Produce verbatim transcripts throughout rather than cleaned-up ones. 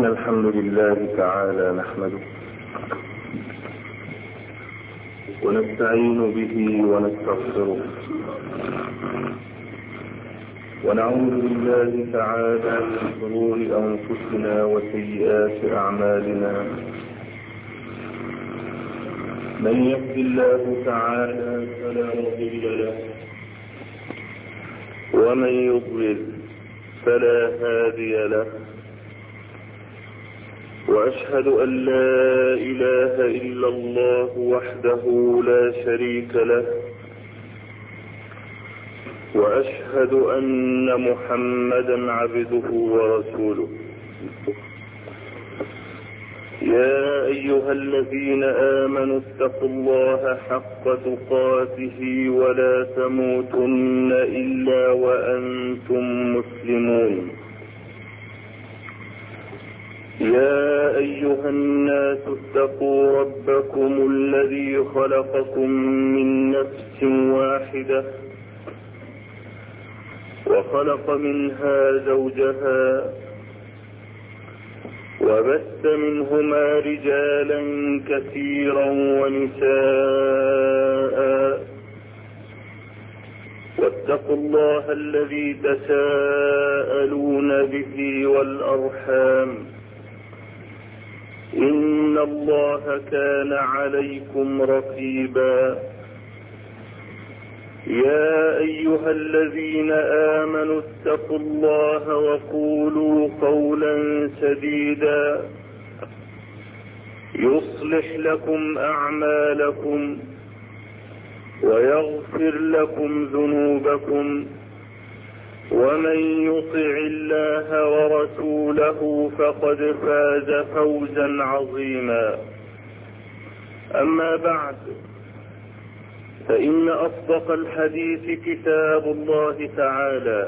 إن الحمد لله تعالى نحمده ونستعين به ونستغفره ونعوذ بالله تعالى من شرور أنفسنا وسيئات أعمالنا. من يهد الله تعالى فلا مضل له ومن يضلل فلا هادي له، وأشهد أن لا إله إلا الله وحده لا شريك له، وأشهد أن محمدا عبده ورسوله. يا أيها الذين آمنوا اتقوا الله حق تقاته ولا تموتن إلا وأنتم مسلمون. يا أيها الناس اتقوا ربكم الذي خلقكم من نفس واحدة وخلق منها زوجها وبث منهما رجالا كثيرا ونساء، واتقوا الله الذي تساءلون به والأرحام إن الله كان عليكم رقيبا. يا أيها الذين آمنوا اتقوا الله وقولوا قولا سديدا يصلح لكم أعمالكم ويغفر لكم ذنوبكم، ومن يطع الله ورسوله فقد فاز فوزا عظيما. أما بعد، فإن أصدق الحديث كتاب الله تعالى،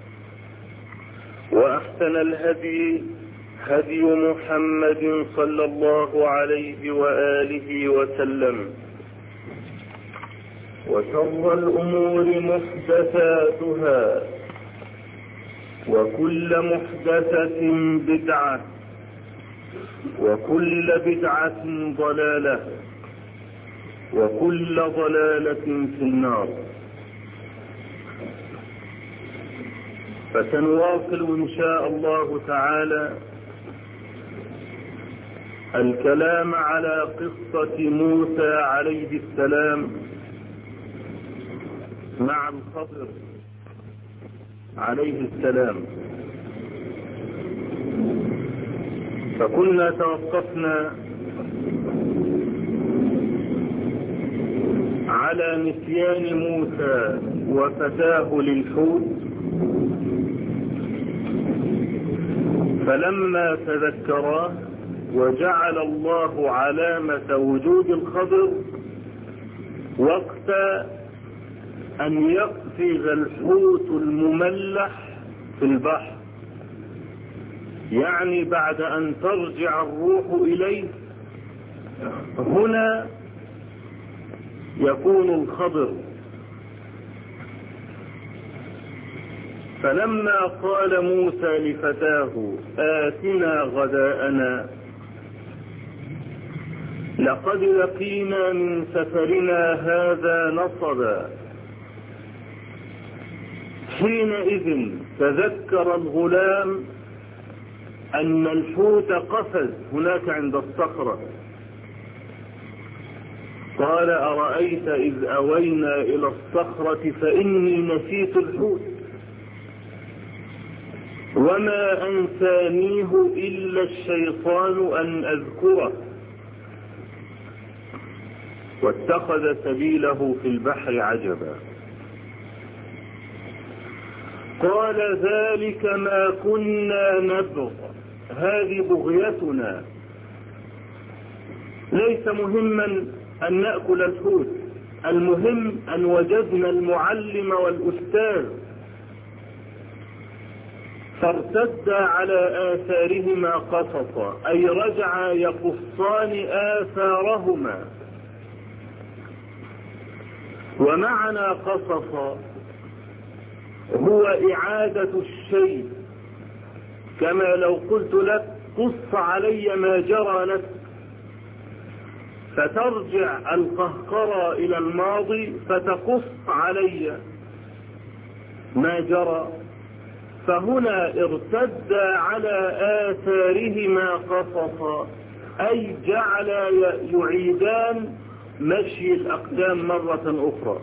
وأحسن الهدي هدي محمد صلى الله عليه وآله وسلم، وشر الأمور محدثاتها، وكل محدثة بدعة، وكل بدعة ضلالة، وكل ضلالة في النار. فسنواصل إن شاء الله تعالى الكلام على قصة موسى عليه السلام مع الخضر عليه السلام. فكنا توقفنا على نسيان موسى وفتاه للحوت، فلما تذكراه وجعل الله علامة وجود الخضر وقت أن يقفز الحوت المملح في البحر، يعني بعد أن ترجع الروح إليه، هنا يكون الخضر. فلما قال موسى لفتاه آتنا غداءنا لقد لقينا من سفرنا هذا نصبا، حينئذ تذكر الغلام أن الحوت قفز هناك عند الصخرة. قال أرأيت إذ أوينا إلى الصخرة فإني نسيت الحوت وما أنسانيه إلا الشيطان أن أذكره، واتخذ سبيله في البحر عجبا. قال ذلك ما كنا نبغ، هذه بغيتنا، ليس مهما أن نأكل الحوت، المهم أن وجدنا المعلم والأستاذ. فارتدا على آثارهما قصصا، أي رجعا يقصان آثارهما. ومعنى قصصا هو إعادة الشيء، كما لو قلت لك قص علي ما جرى لك، فترجع القهقرى إلى الماضي فتقص علي ما جرى. فهنا ارتد على آثارهما قصصا، أي جعل يعيدان مشي الأقدام مرة أخرى.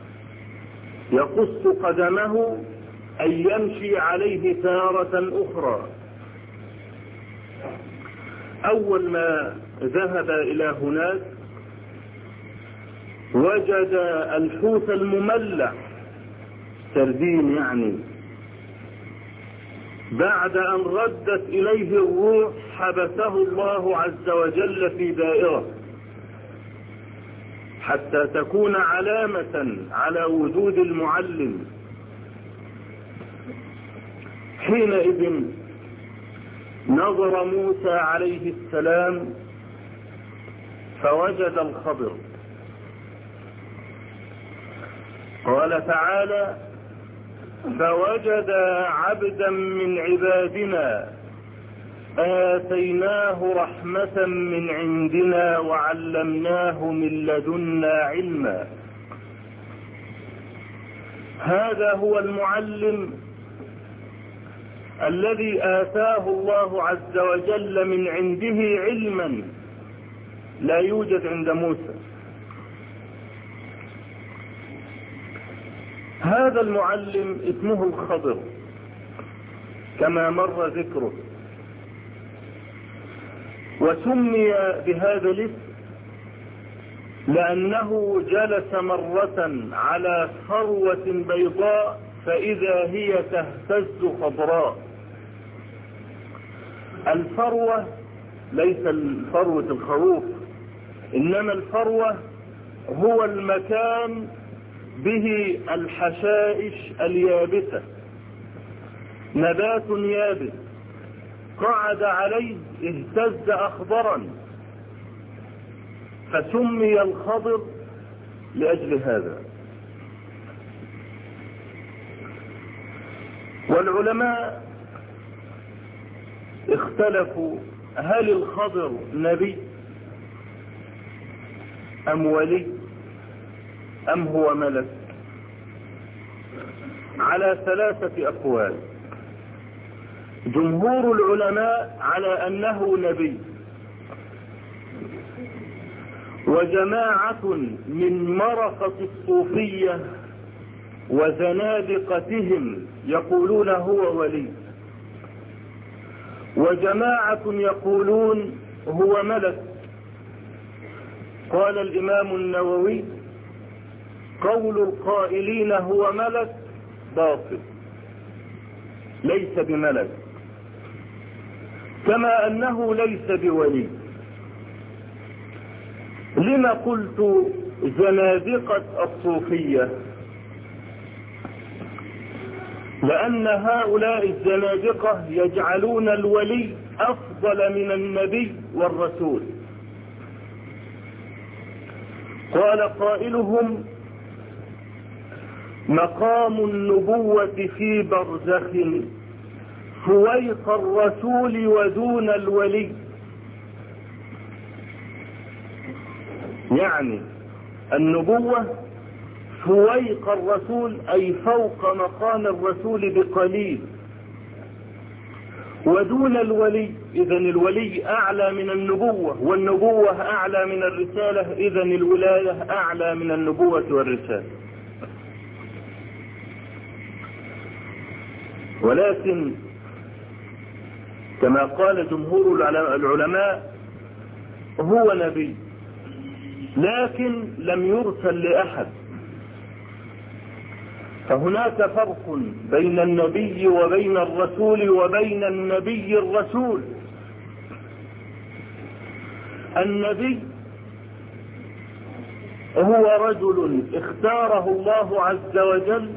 يقص قدمه أي يمشي عليه تارة أخرى. أول ما ذهب إلى هناك وجد الحوت المملح، سردين يعني، بعد أن ردت إليه الروح حبسه الله عز وجل في دائرة حتى تكون علامة على وجود المعلم. حينئذ نظر موسى عليه السلام فوجد الخضر. قال تعالى: فوجد عبدا من عبادنا آتيناه رحمة من عندنا وعلمناه من لدنا علما. هذا هو المعلم الذي آتاه الله عز وجل من عنده علما لا يوجد عند موسى. هذا المعلم اسمه الخضر كما مر ذكره، وسمي بهذا الاسم لأنه جلس مرة على فروة بيضاء فإذا هي تهتز خضراء. الفروة ليس الفروة الخروف، إنما الفروة هو المكان به الحشائش اليابسة، نبات يابس قعد عليه اهتز أخضرا، فسمي الخضر لأجل هذا. والعلماء اختلفوا هل الخضر نبي أم ولي أم هو ملك، على ثلاثة أقوال. جمهور العلماء على أنه نبي، وجماعة من مرقة الصوفية وزنادقتهم يقولون هو ولي، وجماعة يقولون هو ملك. قال الإمام النووي: قول القائلين هو ملك باطل، ليس بملك، كما أنه ليس بولي. لما قلت زنادقة الصوفية؟ لأن هؤلاء الزنادقة يجعلون الولي أفضل من النبي والرسول. قال قائلهم: مقام النبوة في برزخ فويق الرسول ودون الولي. يعني النبوة فويق الرسول أي فوق مقام الرسول بقليل، ودون الولي إذن الولي أعلى من النبوة، والنبوة أعلى من الرسالة، إذن الولاية أعلى من النبوة والرسالة. ولكن كما قال جمهور العلماء هو نبي، لكن لم يرسل لأحد. فهناك فرق بين النبي وبين الرسول وبين النبي الرسول. النبي هو رجل اختاره الله عز وجل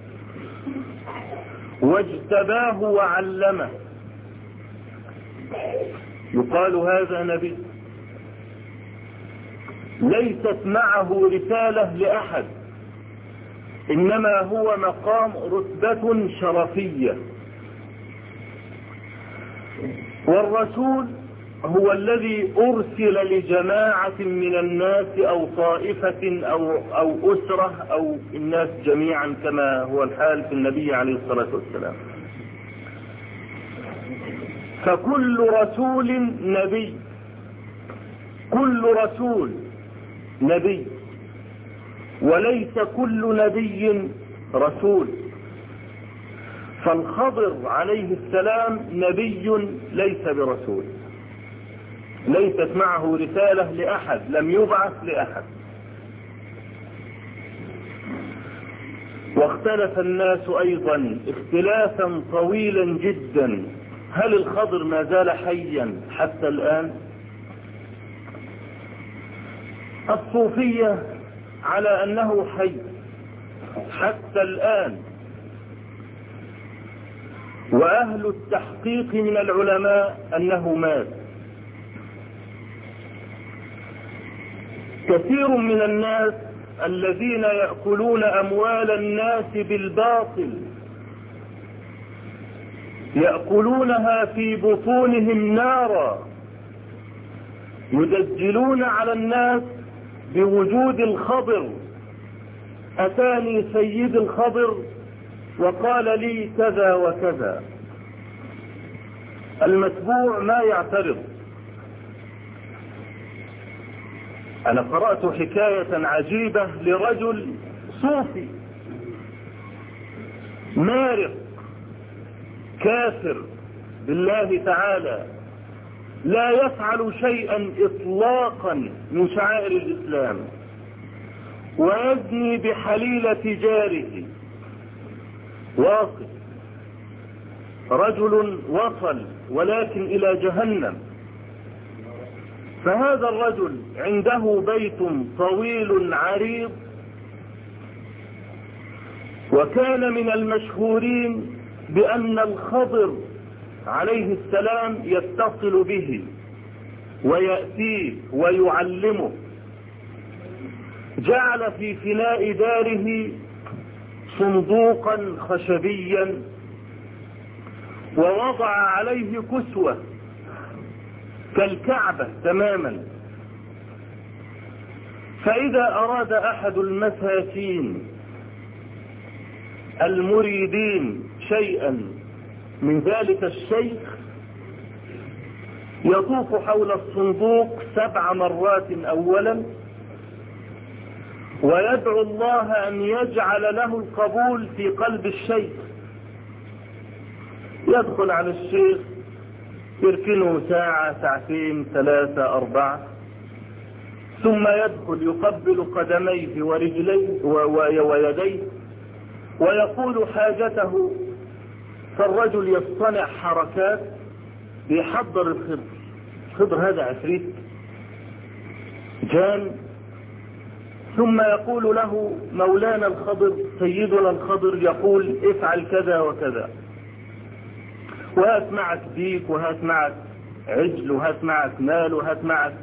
واجتباه وعلمه، يقال هذا نبي، ليست معه رسالة لأحد، إنما هو مقام رتبة شرفية. والرسول هو الذي أرسل لجماعة من الناس أو طائفة أو, أو أسرة أو الناس جميعا كما هو الحال في النبي عليه الصلاة والسلام. فكل رسول نبي، كل رسول نبي، وليس كل نبي رسول. فالخضر عليه السلام نبي ليس برسول، ليست معه رسالة لأحد، لم يبعث لأحد. واختلف الناس أيضا اختلافا طويلا جدا، هل الخضر ما زال حيا حتى الآن؟ الصوفية على أنه حي حتى الآن، وأهل التحقيق من العلماء أنه مات. كثير من الناس الذين يأكلون أموال الناس بالباطل يأكلونها في بطونهم نارا، يدجلون على الناس بوجود الخضر. أتاني سيد الخضر وقال لي كذا وكذا. المتبوع ما يعترض. أنا قرأت حكاية عجيبة لرجل صوفي مارق كافر بالله تعالى، لا يفعل شيئا إطلاقا من شعائر الإسلام، ويزني بحليلة جاره، واقف رجل وصل ولكن إلى جهنم. فهذا الرجل عنده بيت طويل عريض، وكان من المشهورين بأن الخضر عليه السلام يتصل به ويأتيه ويعلمه. جعل في فناء داره صندوقا خشبيا ووضع عليه كسوة كالكعبة تماما، فإذا أراد أحد المساكين المريدين شيئا من ذلك الشيخ يطوف حول الصندوق سبع مرات أولا، ويدعو الله أن يجعل له القبول في قلب الشيخ. يدخل على الشيخ يركنه ساعة ساعتين ثلاثة أربعة، ثم يدخل يقبل قدميه ورجليه ويديه ويقول حاجته. فالرجل يصطنع حركات بيحضر الخضر. الخضر هذا عفريت جان. ثم يقول له مولانا الخضر سيدنا الخضر يقول افعل كذا وكذا، وهات معك ديك وهات معك عجل وهات معك مال وهات معك.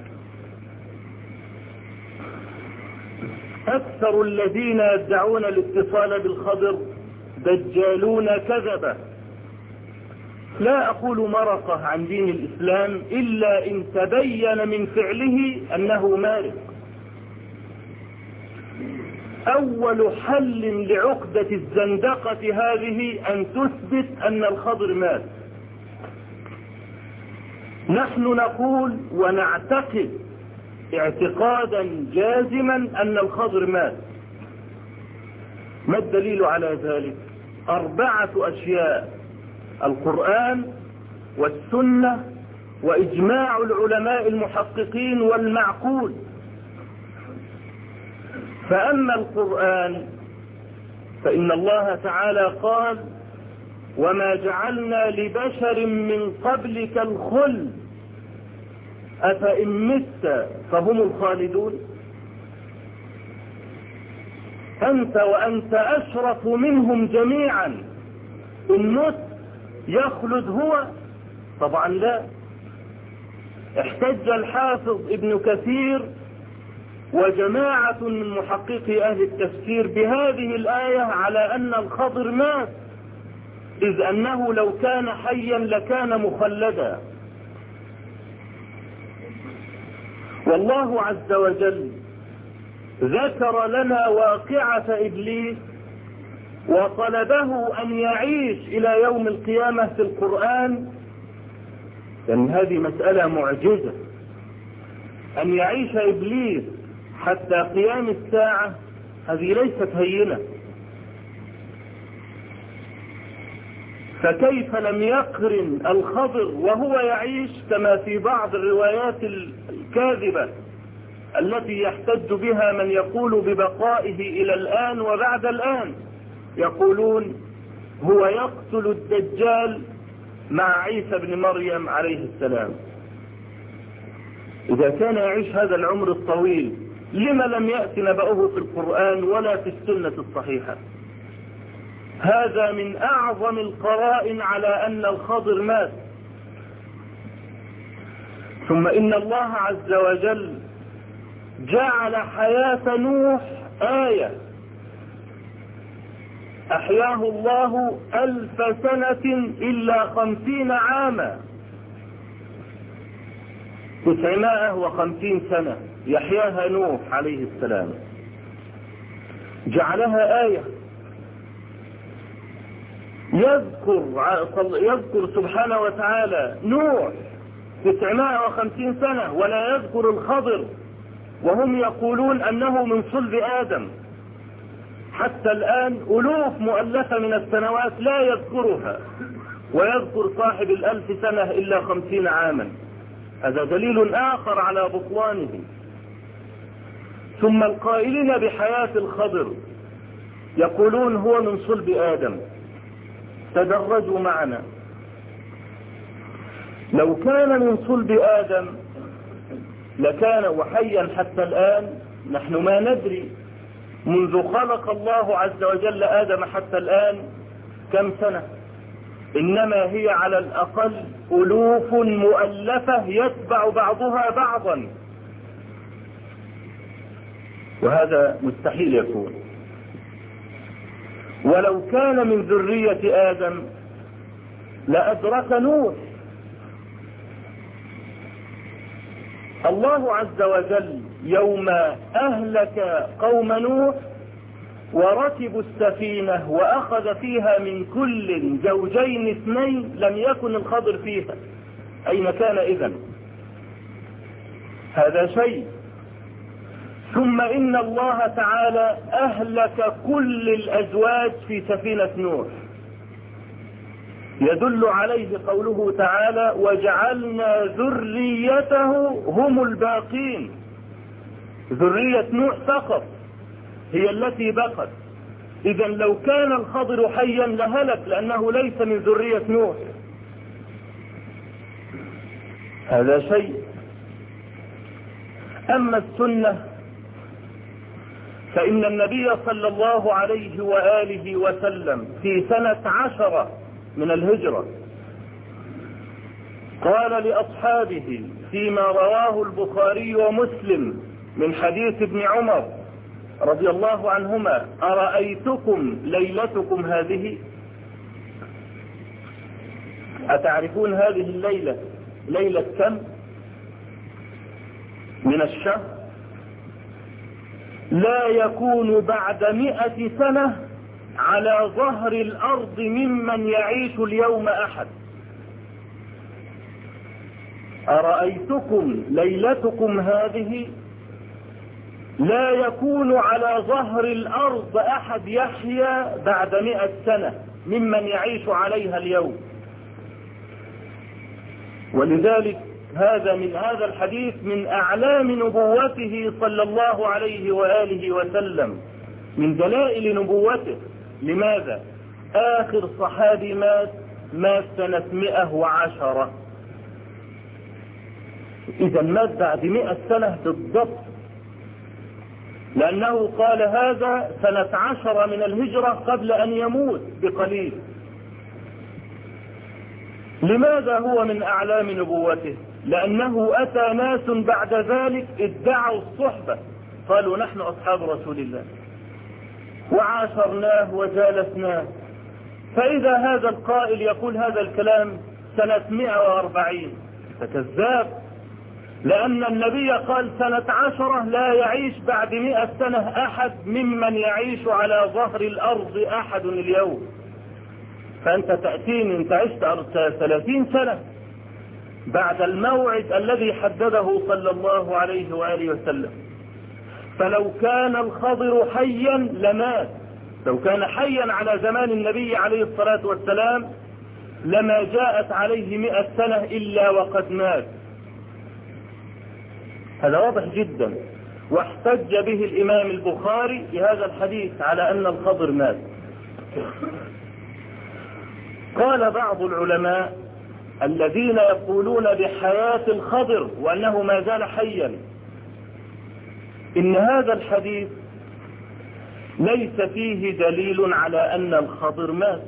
أكثر الذين يدعون الاتصال بالخضر دجالون كذبة. لا أقول مرقة عن دين الإسلام إلا إن تبين من فعله أنه مارق. أول حل لعقدة الزندقة هذه أن تثبت أن الخضر مات. نحن نقول ونعتقد اعتقادا جازما أن الخضر مات. ما الدليل على ذلك؟ أربعة أشياء: القرآن والسنة وإجماع العلماء المحققين والمعقول. فأما القرآن فإن الله تعالى قال وما جعلنا لبشر من قبلك الخلد أفإن مت فهم الخالدون. أنت وأنت أشرف منهم جميعا، إن مت يخلد هو؟ طبعا لا. احتج الحافظ ابن كثير وجماعة من محققي أهل التفسير بهذه الآية على أن الخضر مات، إذ أنه لو كان حيا لكان مخلدا. والله عز وجل ذكر لنا واقعة إبليس وطلبه أن يعيش إلى يوم القيامة في القرآن، لأن يعني هذه مسألة معجزة، أن يعيش إبليس حتى قيام الساعة هذه ليست هينة. فكيف لم يقرن الخضر وهو يعيش كما في بعض الروايات الكاذبة التي يحتج بها من يقول ببقائه إلى الآن وبعد الآن، يقولون هو يقتل الدجال مع عيسى بن مريم عليه السلام. إذا كان يعيش هذا العمر الطويل لما لم يأتي نبأه في القرآن ولا في السنة الصحيحة؟ هذا من أعظم القرائن على أن الخضر مات. ثم إن الله عز وجل جعل حياة نوح آية، أحياه الله ألف سنة إلا خمسين عاما، تسعمائة وخمسين سنة يحياها نوح عليه السلام، جعلها آية. يذكر يذكر سبحانه وتعالى نوح تسعمائة وخمسين سنة ولا يذكر الخضر، وهم يقولون أنه من صلب آدم. حتى الآن ألوف مؤلفة من السنوات لا يذكرها، ويذكر صاحب الألف سنة إلا خمسين عاما. هذا دليل آخر على بطلانه. ثم القائلين بحياة الخضر يقولون هو من صلب آدم. تدرجوا معنا، لو كان من صلب آدم لكان وحيا حتى الآن، نحن ما ندري منذ خلق الله عز وجل آدم حتى الآن كم سنة، إنما هي على الأقل ألوف مؤلفة يتبع بعضها بعضا، وهذا مستحيل يكون. ولو كان من ذرية آدم لأدرك نوح. الله عز وجل يوم أهلك قوم نوح وركبوا السفينة وأخذ فيها من كل زوجين اثنين لم يكن الخضر فيها، أين كان إذن؟ هذا شيء. ثم إن الله تعالى أهلك كل الأزواج في سفينة نوح، يدل عليه قوله تعالى وجعلنا ذريته هم الباقين. ذرية نوح فقط هي التي بقت. إذا لو كان الخضر حيا لهلك، لأنه ليس من ذرية نوح. هذا شيء. أما السنة فإن النبي صلى الله عليه وآله وسلم في سنة عشرة من الهجرة قال لأصحابه فيما رواه البخاري ومسلم من حديث ابن عمر رضي الله عنهما أرأيتكم ليلتكم هذه؟ أتعرفون هذه الليلة ليلة كم من الشهر؟ لا يكون بعد مئة سنة على ظهر الأرض ممن يعيش اليوم أحد. أرأيتكم ليلتكم هذه؟ لا يكون على ظهر الأرض أحد يحيا بعد مئة سنة ممن يعيش عليها اليوم. ولذلك هذا من هذا الحديث من أعلام نبوته صلى الله عليه وآله وسلم، من دلائل نبوته. لماذا؟ آخر صحابي مات مات سنة مئة وعشرة، إذا مات بعد مئة سنة بالضبط، لأنه قال هذا سنة عشرة من الهجرة قبل أن يموت بقليل. لماذا هو من أعلام نبوته؟ لأنه أتى ناس بعد ذلك ادعوا الصحبة، قالوا نحن أصحاب رسول الله وعاشرناه وجالسناه. فإذا هذا القائل يقول هذا الكلام سنة مئة وأربعين فكذاب، لأن النبي قال سنة عشرة لا يعيش بعد مئة سنة أحد ممن يعيش على ظهر الأرض أحد اليوم. فأنت تأتيني أنت عشت ثلاثين سنة بعد الموعد الذي حدده صلى الله عليه وآله وسلم. فلو كان الخضر حيا لمات، لو كان حيا على زمان النبي عليه الصلاة والسلام لما جاءت عليه مئة سنة إلا وقد مات. هذا واضح جدا، واحتج به الإمام البخاري في هذا الحديث على أن الخضر مات. قال بعض العلماء الذين يقولون بحياة الخضر وأنه ما زال حيا إن هذا الحديث ليس فيه دليل على أن الخضر مات.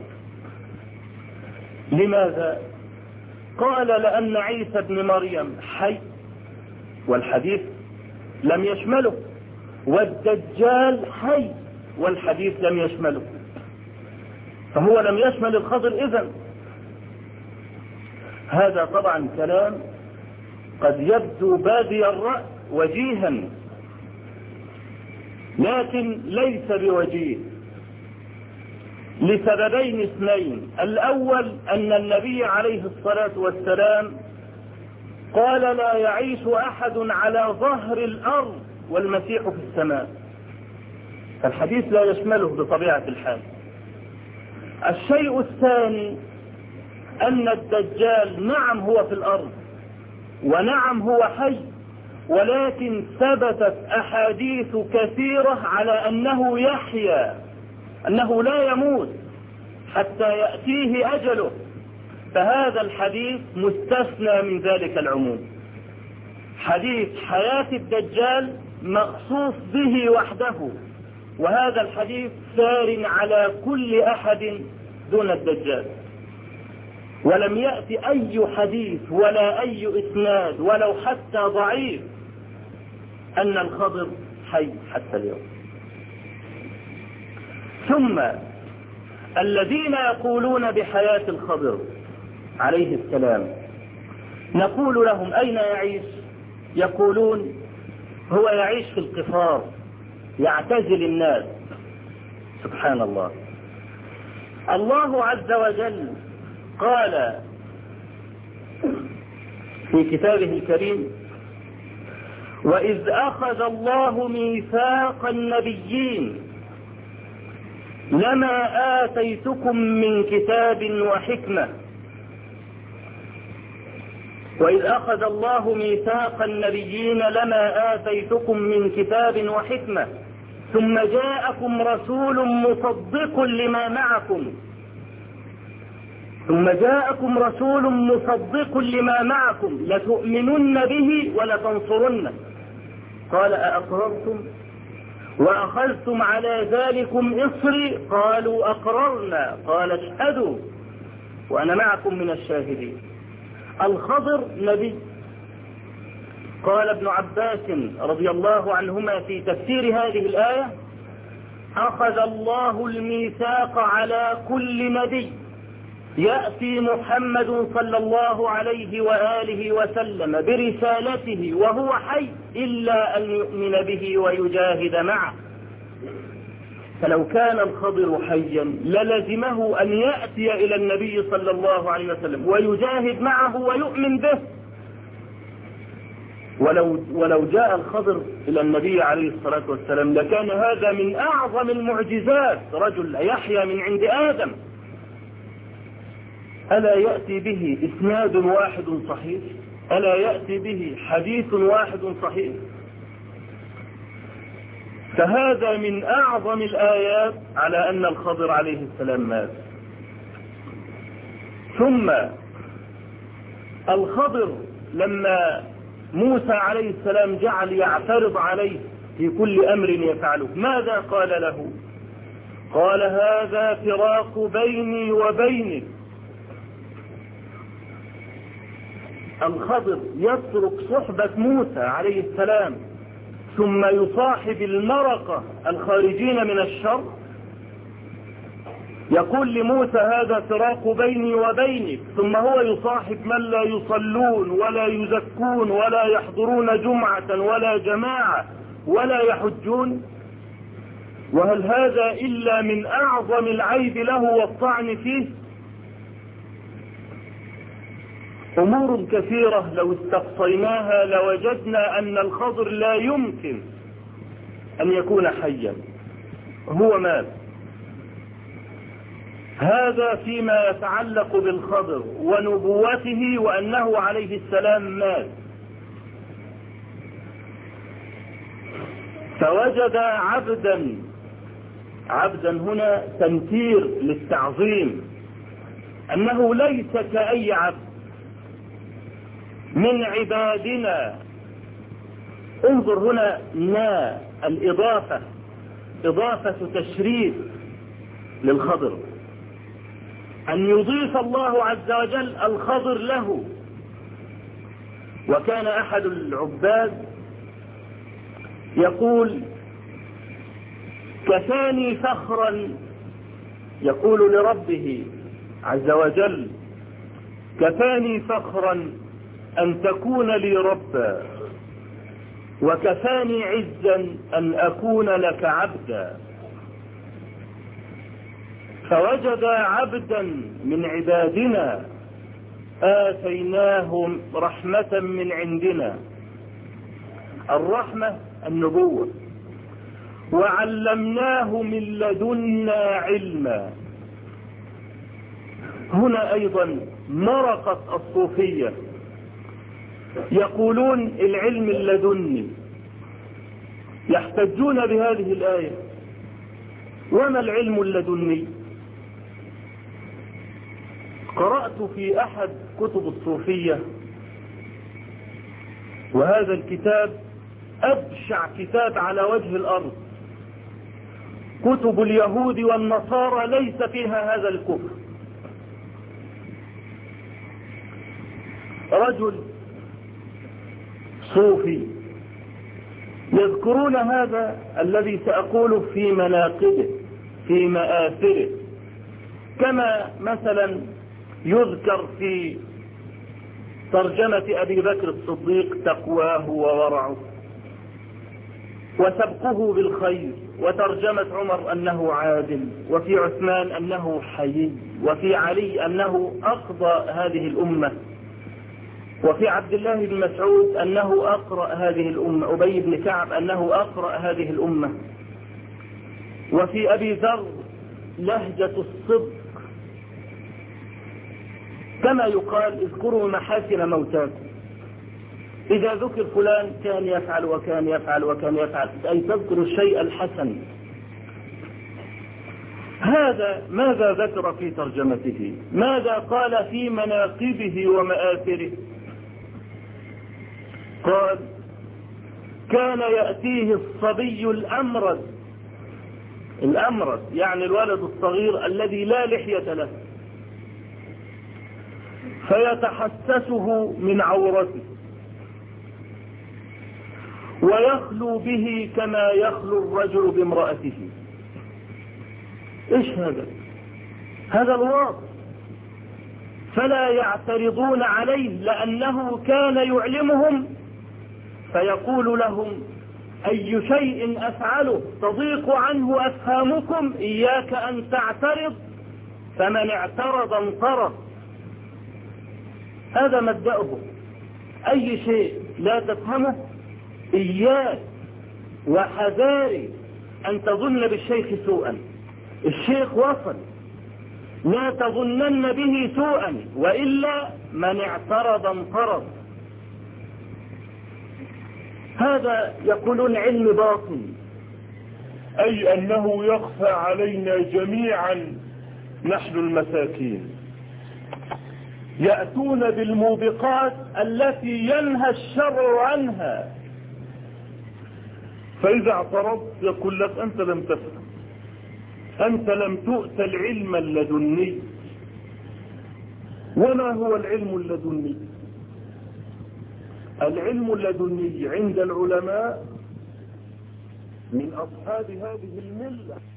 لماذا؟ قال لأن عيسى ابن مريم حي والحديث لم يشمله، والدجال حي والحديث لم يشمله، فهو لم يشمل الخضر. إذن هذا طبعا كلام قد يبدو بادي الرأي وجيها، لكن ليس بوجيه لسببين اثنين. الأول أن النبي عليه الصلاة والسلام قال لا يعيش أحد على ظهر الأرض والمسيح في السماء، فالحديث لا يشمله بطبيعة الحال. الشيء الثاني أن الدجال نعم هو في الأرض ونعم هو حي، ولكن ثبتت أحاديث كثيرة على أنه يحيا، أنه لا يموت حتى يأتيه أجله، فهذا الحديث مستثنى من ذلك العموم. حديث حياة الدجال مخصوص به وحده، وهذا الحديث سار على كل أحد دون الدجال، ولم يأتي أي حديث ولا أي إسناد ولو حتى ضعيف أن الخضر حي حتى اليوم. ثم الذين يقولون بحياة الخضر عليه السلام نقول لهم أين يعيش؟ يقولون هو يعيش في القفار يعتزل الناس. سبحان الله. الله عز وجل قال في كتابه الكريم وإذ أخذ الله ميثاق النبيين لما آتيتكم من كتاب وحكمة وإذ أخذ الله ميثاق النبيين لما آتيتكم من كتاب وحكمة ثم جاءكم رسول مصدق لما معكم ثم جاءكم رسول مصدق لما معكم لتؤمنن به ولتنصرنه قال أأقررتم وأخذتم على ذلكم إصري قالوا أقررنا قال اشهدوا وأنا معكم من الشاهدين. الخضر نبي. قال ابن عباس رضي الله عنهما في تفسير هذه الآية أخذ الله الميثاق على كل نبي يأتي محمد صلى الله عليه وآله وسلم برسالته وهو حي إلا أن يؤمن به ويجاهد معه. فلو كان الخضر حيا للزمه أن يأتي إلى النبي صلى الله عليه وسلم ويجاهد معه ويؤمن به. ولو, ولو جاء الخضر إلى النبي عليه الصلاة والسلام لكان هذا من أعظم المعجزات، رجل يحيى من عند آدم. ألا يأتي به إسناد واحد صحيح؟ ألا يأتي به حديث واحد صحيح؟ فهذا من أعظم الآيات على أن الخضر عليه السلام مات. ثم الخضر لما موسى عليه السلام جعل يعترض عليه في كل أمر يفعله ماذا قال له؟ قال هذا فراق بيني وبينك. الخضر يترك صحبة موسى عليه السلام ثم يصاحب المرقة الخارجين من الشر. يقول لموسى هذا فراق بيني وبينك، ثم هو يصاحب من لا يصلون ولا يزكون ولا يحضرون جمعة ولا جماعة ولا يحجون. وهل هذا إلا من أعظم العيب له والطعن فيه؟ أمور كثيرة لو استقصيناها لوجدنا أن الخضر لا يمكن أن يكون حيا. هو مات. هذا فيما يتعلق بالخضر ونبوته وأنه عليه السلام مات. فوجد عبدا، عبدا هنا تنكير للتعظيم، أنه ليس كأي عبد من عبادنا. انظر هنا نا الإضافة، إضافة تشريف للخضر، أن يضيف الله عز وجل الخضر له. وكان أحد العباد يقول كفاني فخرا، يقول لربه عز وجل كفاني فخرا أن تكون لي ربا، وكفاني عزا أن أكون لك عبدا. فوجد عبدا من عبادنا آتيناه رحمة من عندنا، الرحمة النبوة، وعلمناه من لدنا علما. هنا أيضا مرقت الصوفية، يقولون العلم اللدني، يحتجون بهذه الآية. وما العلم اللدني؟ قرأت في أحد كتب الصوفية، وهذا الكتاب أبشع كتاب على وجه الأرض، كتب اليهود والنصارى ليس فيها هذا الكفر. رجل صوفي يذكرون هذا الذي سأقوله في مناقبه في مآثره، كما مثلا يذكر في ترجمة أبي بكر الصديق تقواه وورعه وسبقه بالخير، وترجمة عمر أنه عادل، وفي عثمان أنه حيي، وفي علي أنه أقضى هذه الأمة، وفي عبد الله بن مسعود أنه أقرأ هذه الأمة، أبي بن كعب أنه أقرأ هذه الأمة، وفي أبي ذر لهجة الصدق، كما يقال اذكروا محاسن موتاكم. إذا ذكر فلان كان يفعل وكان يفعل وكان يفعل، أي تذكر الشيء الحسن. هذا ماذا ذكر في ترجمته؟ ماذا قال في مناقبه ومآثره؟ قال كان يأتيه الصبي الأمرد، الأمرد يعني الولد الصغير الذي لا لحية له، فيتحسسه من عورته ويخلو به كما يخلو الرجل بامرأته. ايش هذا؟ هذا الواقع. فلا يعترضون عليه لأنه كان يعلمهم، فيقول لهم أي شيء أفعله تضيق عنه أفهامكم إياك أن تعترض، فمن اعترض انطرد. هذا مبدأه. أي شيء لا تفهمه إياك وحذاري أن تظن بالشيخ سوءا. الشيخ وصل، لا تظنن به سوءا، وإلا من اعترض انطرد. هذا يقولون علم باطن، أي أنه يخفى علينا جميعا نحن المساكين. يأتون بالموبقات التي ينهى الشرع عنها، فإذا اعترضت يقول لك أنت لم تفهم، أنت لم تؤت العلم اللدني. وما هو العلم اللدني؟ العلم اللدني عند العلماء من أصحاب هذه الملة